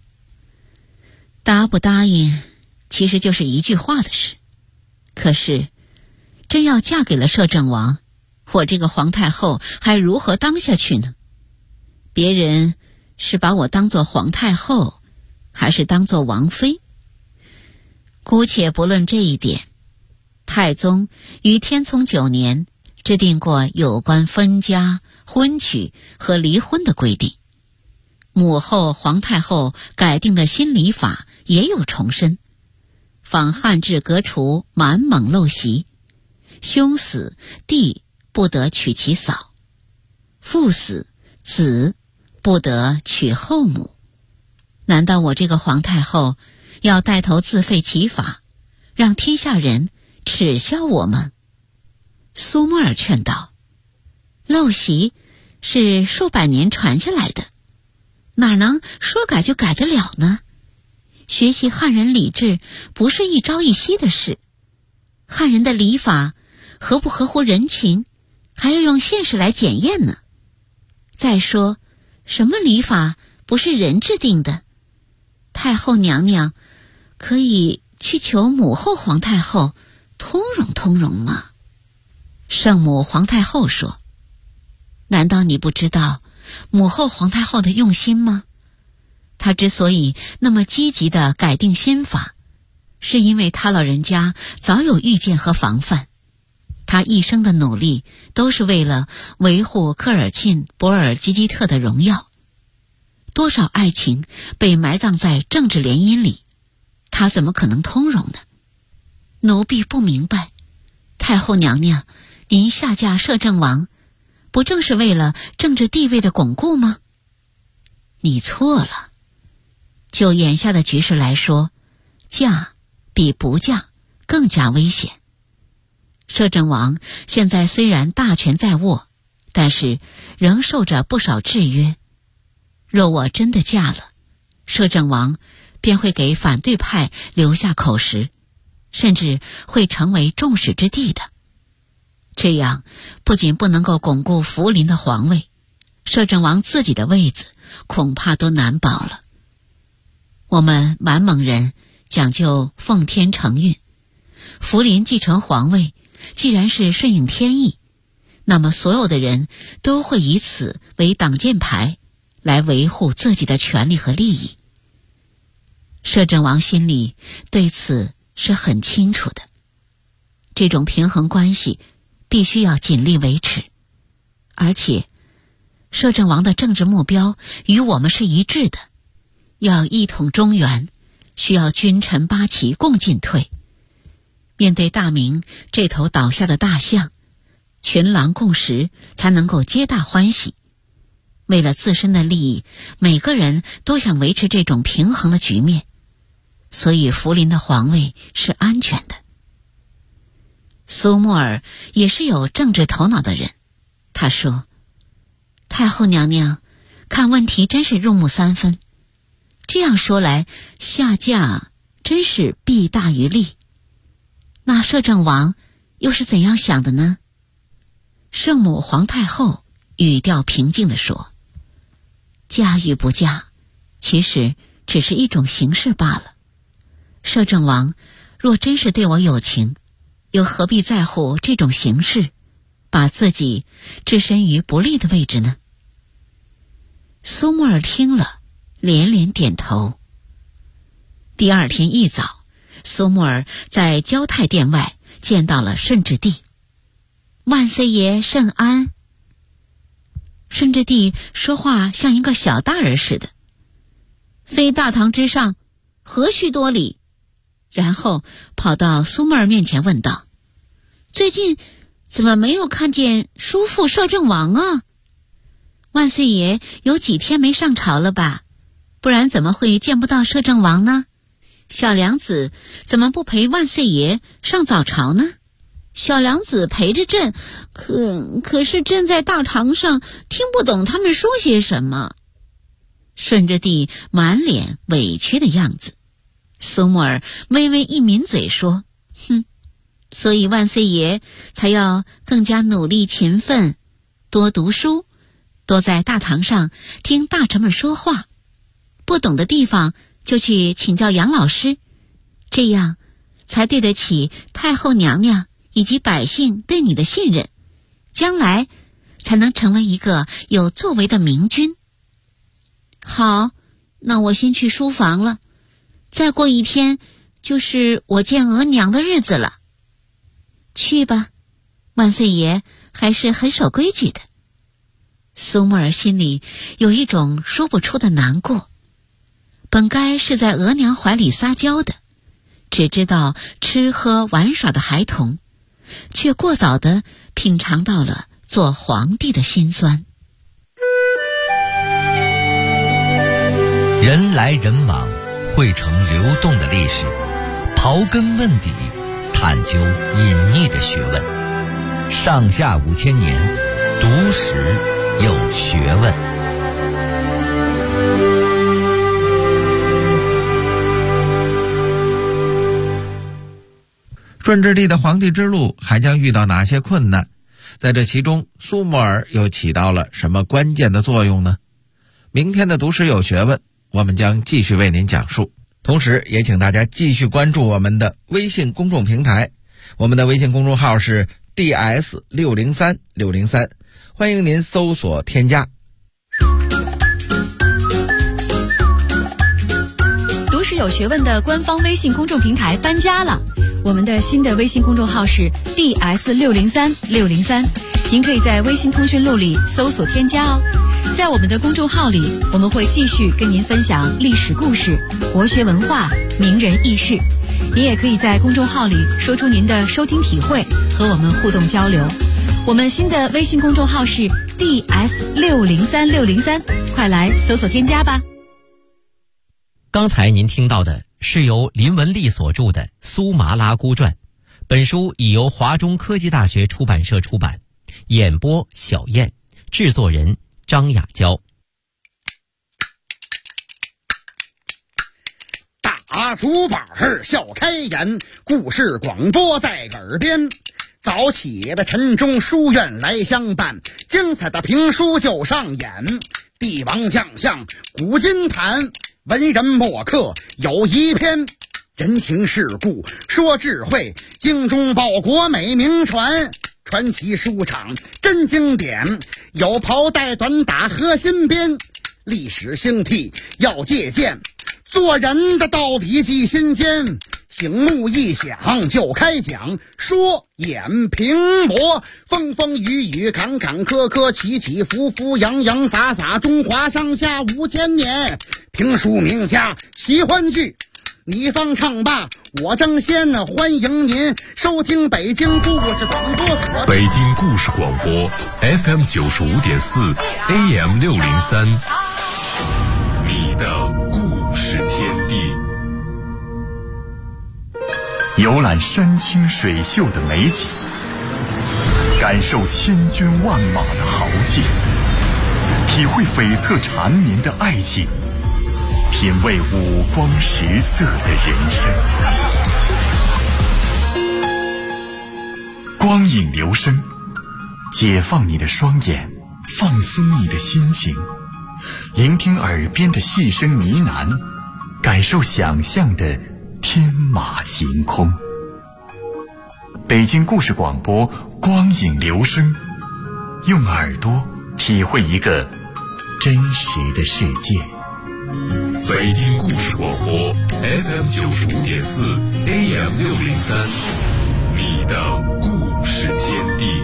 答不答应其实就是一句话的事，可是真要嫁给了摄政王，我这个皇太后还如何当下去呢？别人是把我当作皇太后，还是当作王妃？姑且不论这一点，太宗于天聪9年制定过有关分家、婚娶和离婚的规定，母后、皇太后改定的新礼法也有重申，仿汉制革除满蒙陋习，兄死弟不得娶其嫂，父死子不得娶后母。难道我这个皇太后要带头自废其法，让天下人耻笑我吗？苏沫儿劝道：“陋习是数百年传下来的，哪能说改就改得了呢？学习汉人礼制不是一朝一夕的事，汉人的礼法合不合乎人情，还要用现实来检验呢。再说，什么礼法不是人制定的？太后娘娘可以去求母后皇太后通融通融吗？”圣母皇太后说：“难道你不知道母后皇太后的用心吗？她之所以那么积极地改定新法，是因为她老人家早有预见和防范。她一生的努力都是为了维护科尔沁博尔济吉特的荣耀。多少爱情被埋葬在政治联姻里，她怎么可能通融呢？奴婢不明白，太后娘娘您下嫁摄政王，不正是为了政治地位的巩固吗？你错了。就眼下的局势来说，嫁比不嫁更加危险。摄政王现在虽然大权在握，但是仍受着不少制约。若我真的嫁了，摄政王便会给反对派留下口实，甚至会成为众矢之的的。这样不仅不能够巩固福临的皇位，摄政王自己的位子恐怕都难保了。我们满蒙人讲究奉天承运，福临继承皇位既然是顺应天意，那么所有的人都会以此为挡箭牌，来维护自己的权利和利益。摄政王心里对此是很清楚的，这种平衡关系必须要尽力维持，而且摄政王的政治目标与我们是一致的，要一统中原，需要君臣八旗共进退。面对大明这头倒下的大象，群狼共食才能够皆大欢喜。为了自身的利益，每个人都想维持这种平衡的局面，所以福临的皇位是安全的。苏沫儿也是有政治头脑的人，他说：“太后娘娘看问题真是入木三分，这样说来，下嫁真是弊大于利。那摄政王又是怎样想的呢？”圣母皇太后语调平静地说：“嫁与不嫁，其实只是一种形式罢了。摄政王若真是对我有情，又何必在乎这种形式，把自己置身于不利的位置呢？”苏沫儿听了，连连点头。第二天一早，苏沫儿在交泰殿外见到了顺治帝。万岁爷甚安。顺治帝说话像一个小大人似的，非大堂之上，何须多礼？然后跑到苏沫儿面前问道：“最近怎么没有看见叔父摄政王啊？万岁爷有几天没上朝了吧？不然怎么会见不到摄政王呢？小娘子怎么不陪万岁爷上早朝呢？”小娘子陪着朕，可是朕在大堂上听不懂他们说些什么。 顺着地满脸委屈的样子。苏沫儿微微一抿嘴说：“所以万岁爷才要更加努力勤奋，多读书，多在大堂上听大臣们说话，不懂的地方就去请教杨老师，这样才对得起太后娘娘以及百姓对你的信任，将来才能成为一个有作为的明君。”好，那我先去书房了，再过一天就是我见额娘的日子了。去吧，万岁爷还是很守规矩的。苏沫儿心里有一种说不出的难过，本该是在额娘怀里撒娇的，只知道吃喝玩耍的孩童，却过早地品尝到了做皇帝的辛酸。 人来人往，汇成流动的历史，刨根问底，探究隐匿的学问。上下5000年，读史有学问。 顺治帝的皇帝之路还将遇到哪些困难？在这其中，苏沫儿又起到了什么关键的作用呢？明天的读史有学问，我们将继续为您讲述。同时也请大家继续关注我们的微信公众平台，我们的微信公众号是 DS603603，欢迎您搜索添加。 读史有学问的官方微信公众平台搬家了，我们的新的微信公众号是 DS603603，您可以在微信通讯录里搜索添加哦。在我们的公众号里，我们会继续跟您分享历史故事、国学文化、名人轶事。您也可以在公众号里说出您的收听体会，和我们互动交流。我们新的微信公众号是 DS603603，快来搜索添加吧。 刚才您听到的是由林文丽所著的《苏麻拉姑传》，本书已由华中科技大学出版社出版，演播小燕，制作人张雅娇。 大竹板笑开颜，故事广播在耳边。早起的晨钟书院来相伴，精彩的评书就上演。帝王将相古今谈，文人墨客有一篇。人情世故说智慧，精忠报国美名传。传奇书场真经典，有袍带短打和新编。历史兴替要借鉴，做人的道理记心间。醒目一响就开讲，说演评驳，风风雨雨坎坎坷坷，起起伏伏洋洋洒洒，中华上下5000年。评书名家奇欢剧，你方唱罢我争先，欢迎您收听北京故事广播所。 北京故事广播 FM 95.4 AM 603，你的故事天地。游览山清水秀的美景，感受千军万马的豪劲，体会悱恻缠绵的爱情，品味五光十色的人生。光影留声，解放你的双眼，放松你的心情，聆听耳边的细声呢喃，感受想象的天马行空。北京故事广播，光影留声，用耳朵体会一个真实的世界。北京故事广播 FM 95.4 AM 603，你的故事天地。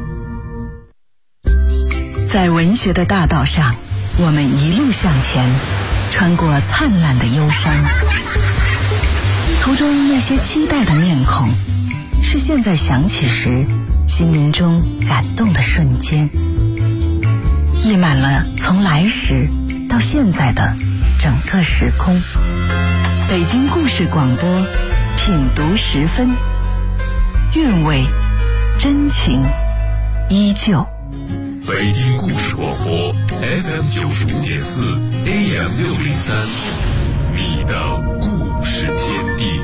在文学的大道上，我们一路向前，穿过灿烂的忧伤。途中那些期待的面孔，是现在想起时心灵中感动的瞬间，溢满了从来时到现在的整个时空。北京故事广播，品读10分，韵味真情依旧。 北北京故事广播 FM95.4 AM603，你的故事天地。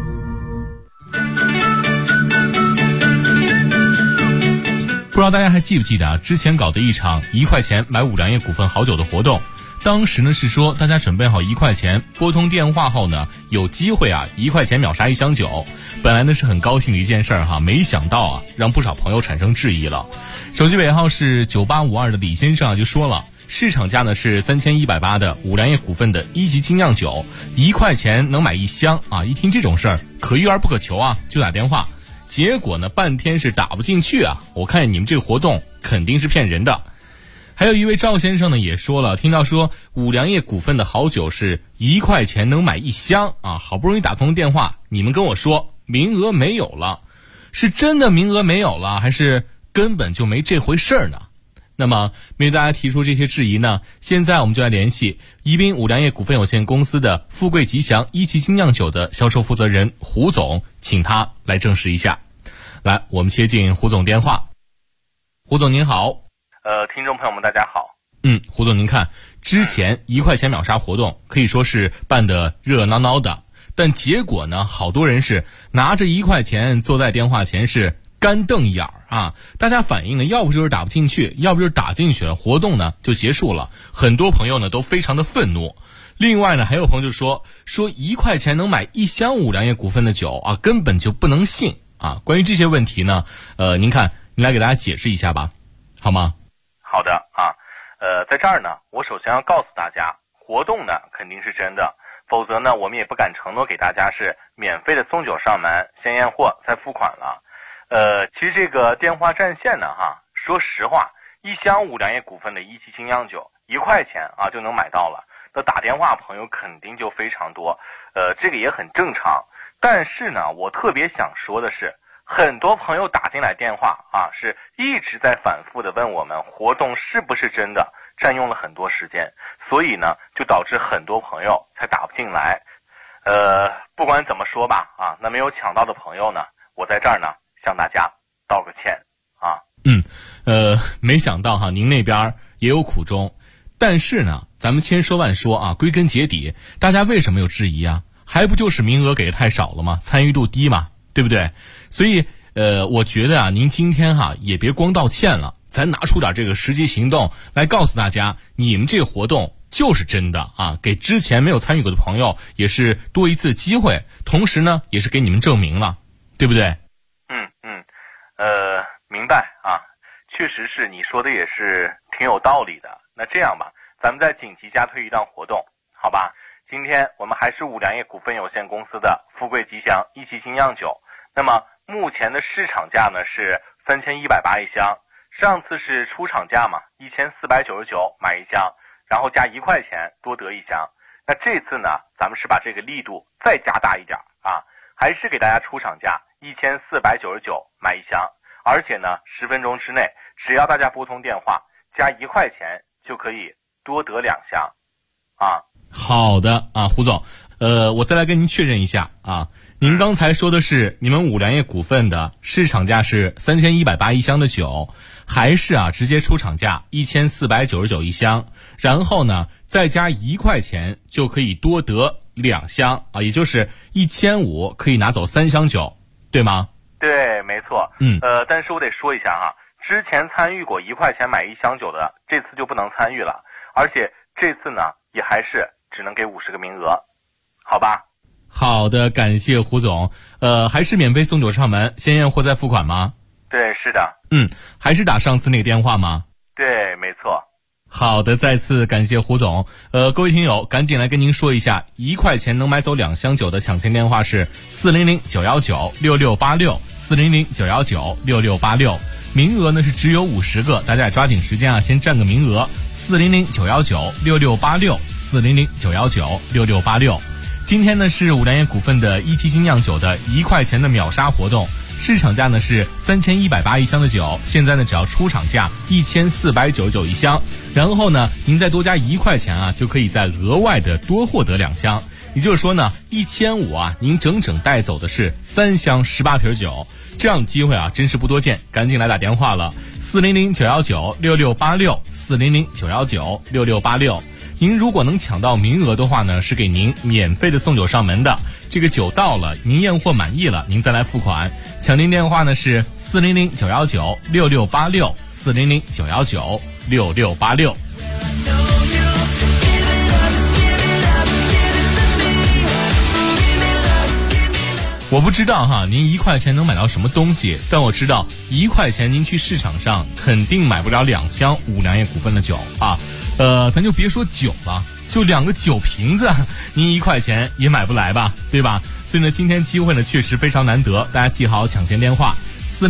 不知道大家还记不记得之前搞的一场1块钱买五粮液股份好酒的活动，当时呢是说大家准备好1块钱，拨通电话后呢有机会1块钱秒杀1箱酒。本来呢是很高兴的一件事儿没想到让不少朋友产生质疑了。手机尾号是9852的李先生就说了，市场价呢是3180的五粮液股份的1级精酿酒，1块钱能买1箱一听这种事儿可遇而不可求就打电话。结果呢半天是打不进去我看你们这个活动肯定是骗人的。还有一位赵先生呢也说了，听到说五粮液股份的好酒是1块钱能买1箱好不容易打通电话，你们跟我说名额没有了，是真的名额没有了，还是根本就没这回事儿呢？那么面对大家提出这些质疑呢，现在我们就来联系宜宾五粮液股份有限公司的富贵吉祥1级精酿酒的销售负责人胡总，请他来证实一下。来，我们接进胡总电话。胡总您好。 听众朋友们大家好。 胡总您看，之前1块钱秒杀活动可以说是办得热闹闹的，但结果呢好多人是拿着1块钱坐在电话前是干瞪眼儿大家反映呢，要不就是打不进去，要不就是打进去了，活动呢就结束了。很多朋友呢都非常的愤怒。另外呢，还有朋友就说1块钱能买1箱五粮液股份的酒根本就不能信关于这些问题呢，您看，您来给大家解释一下吧，好吗？ 好的在这儿呢，我首先要告诉大家，活动呢肯定是真的，否则呢我们也不敢承诺给大家是免费的送酒上门，先验货再付款了。其实这个电话占线呢说实话，1箱五粮液股份的1级精酿酒1块钱就能买到了，那打电话朋友肯定就非常多，这个也很正常。但是呢，我特别想说的是，很多朋友打进来电话是一直在反复的问我们活动是不是真的，占用了很多时间，所以呢就导致很多朋友才打不进来。不管怎么说吧那没有抢到的朋友呢，我在这儿呢向大家道个歉没想到您那边也有苦衷。但是呢，咱们千说万说归根结底，大家为什么有质疑还不就是名额给的太少了吗？参与度低嘛，对不对？所以我觉得您今天也别光道歉了，咱拿出点这个实际行动来告诉大家，你们这个活动就是真的给之前没有参与过的朋友也是多一次机会，同时呢也是给你们证明了，对不对？ 明白确实是你说的也是挺有道理的。那这样吧，咱们再紧急加推一档活动，好吧？今天我们还是五粮液股份有限公司的富贵吉祥1级精酿酒，那么目前的市场价呢是3180一箱，上次是出厂价嘛，1499买1箱，然后加1块钱多得1箱。那这次呢，咱们是把这个力度再加大一点还是给大家出厂价1499买1箱，而且呢10分钟之内，只要大家拨通电话加1块钱就可以多得2箱好的胡总，我再来跟您确认一下您刚才说的是你们五粮液股份的市场价是3180一箱的酒，还是直接出厂价1499一箱，然后呢再加1块钱就可以多得2箱也就是1500可以拿走3箱酒，对吗？ 对，没错。但是我得说一下之前参与过1块钱买1箱酒的，这次就不能参与了，而且这次呢也还是只能给50个名额，好吧？ 好的，感谢胡总。还是免费送酒上门，先验货再付款吗？ 对，是的。 还是打上次那个电话吗？ 对，没错。 好的，再次感谢胡总。各位听友，赶紧来跟您说一下，1块钱能买走2箱酒的抢钱电话是400-919-6686，400-919-6686。名额呢是只有50个，大家也抓紧时间先占个名额。400-919-6686，400-919-6686。今天呢是五粮液股份的1级精酿酒的1块钱的秒杀活动，市场价呢是3180一箱的酒，现在呢只要出厂价1499一箱，然后呢您再多加1块钱就可以再额外的多获得2箱。 也就是说呢，1500啊，您整整带走的是3箱18瓶酒，这样的机会啊，真是不多见，赶紧来打电话了，400-919-6686，400-919-6686。您如果能抢到名额的话呢，是给您免费的送酒上门的。这个酒到了，您验货满意了，您再来付款。抢您电话呢是400-919-6686，400-919-6686。我不知道哈，您1块钱能买到什么东西，但我知道1块钱您去市场上肯定买不了2箱五粮液股份的酒啊。咱就别说酒了，就2个酒瓶子，您1块钱也买不来吧，对吧？所以呢，今天机会呢确实非常难得，大家记好抢先电话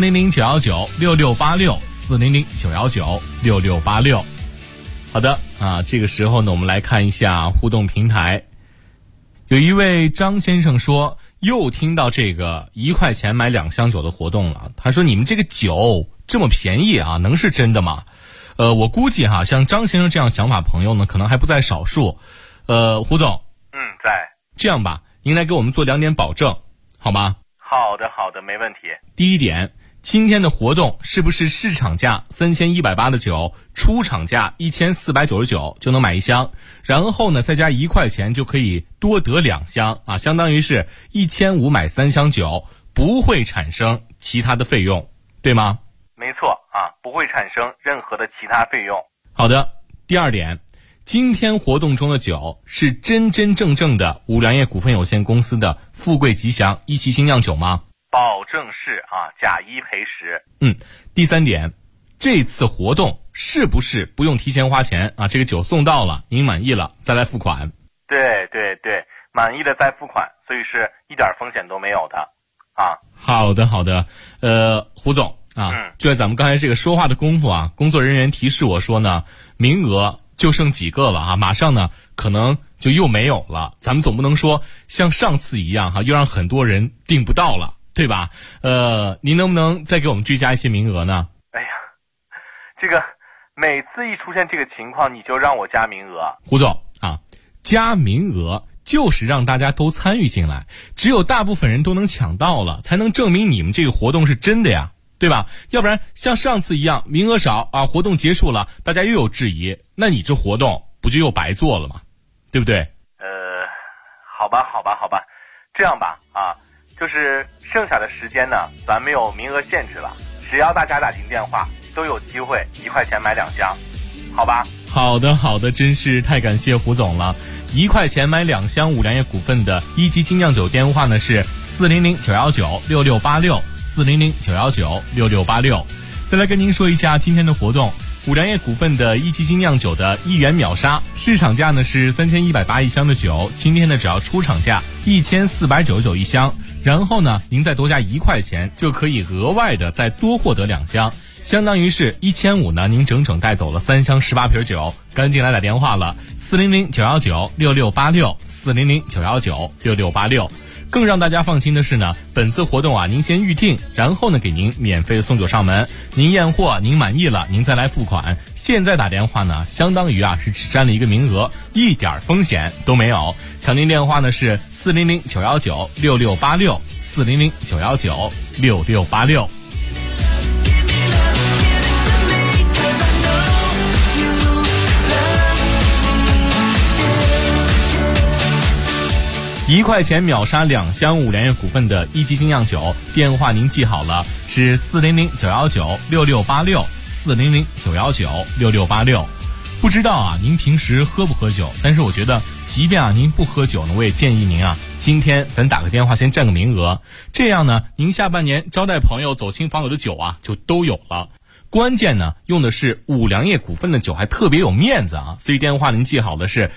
：400-919-6686，400-919-6686。好的啊，这个时候呢，我们来看一下互动平台。有一位张先生说，又听到这个1块钱买2箱酒的活动了。他说：“你们这个酒这么便宜啊，能是真的吗？”我估计哈，像张先生这样想法朋友呢，可能还不在少数。胡总， 在。 这样吧，您来给我们做2点保证，好吗？ 好的，没问题。 第一点，今天的活动是不是市场价3180的酒，出厂价1499就能买1箱，然后呢再加1块钱就可以多得2箱啊，相当于是1500买3箱酒，不会产生其他的费用，对吗？ 没错啊，不会产生任何的其他费用。 好的，第二点，今天活动中的酒是真真正正的五粮液股份有限公司的富贵吉祥一期精酿酒吗？ 保证是啊，假一赔十。 第三点，这次活动是不是不用提前花钱啊？这个酒送到了，您满意了再来付款。 对，满意了再付款，所以是一点风险都没有的啊。 好的，胡总啊，就在咱们刚才这个说话的功夫啊，工作人员提示我说呢，名额就剩几个了啊，马上呢可能就又没有了。咱们总不能说像上次一样哈，又让很多人订不到了，对吧？您能不能再给我们追加一些名额呢？ 哎呀，这个每次一出现这个情况，你就让我加名额。 胡总啊，加名额就是让大家都参与进来，只有大部分人都能抢到了，才能证明你们这个活动是真的呀，对吧？要不然像上次一样名额少啊，活动结束了大家又有质疑，那你这活动不就又白做了吗？对不对？ 好吧，这样吧啊，就是剩下的时间呢，咱没有名额限制了，只要大家打进电话都有机会1块钱买2箱，好吧？ 好的，真是太感谢胡总了。1块钱买2箱五粮液股份的一级精酿酒电话呢是400-919-6686，400-919-6686。再来跟您说一下今天的活动，五粮液股份的一级精酿酒的1元秒杀，市场价呢是3180一箱的酒，今天呢只要出厂价1499一箱，然后呢您再多加1块钱就可以额外的再多获得2箱，相当于是1500呢，您整整带走了3箱18瓶酒，赶紧来打电话了，400-919-6686，400-919-6686。更让大家放心的是呢，本次活动啊，您先预定，然后呢给您免费的送酒上门，您验货您满意了，您再来付款。现在打电话呢，相当于啊是只占了一个名额，一点风险都没有。抢您电话呢是400-919-6686，400-919-6686。1块钱秒杀2箱五粮液股份的一级精酿酒，电话您记好了，是400-919-6686，400-919-6686。不知道啊，您平时喝不喝酒？但是我觉得，即便啊您不喝酒呢，我也建议您啊，今天咱打个电话先占个名额，这样呢，您下半年招待朋友、走亲访友的酒啊，就都有了。关键呢，用的是五粮液股份的酒，还特别有面子啊，所以电话您记好的是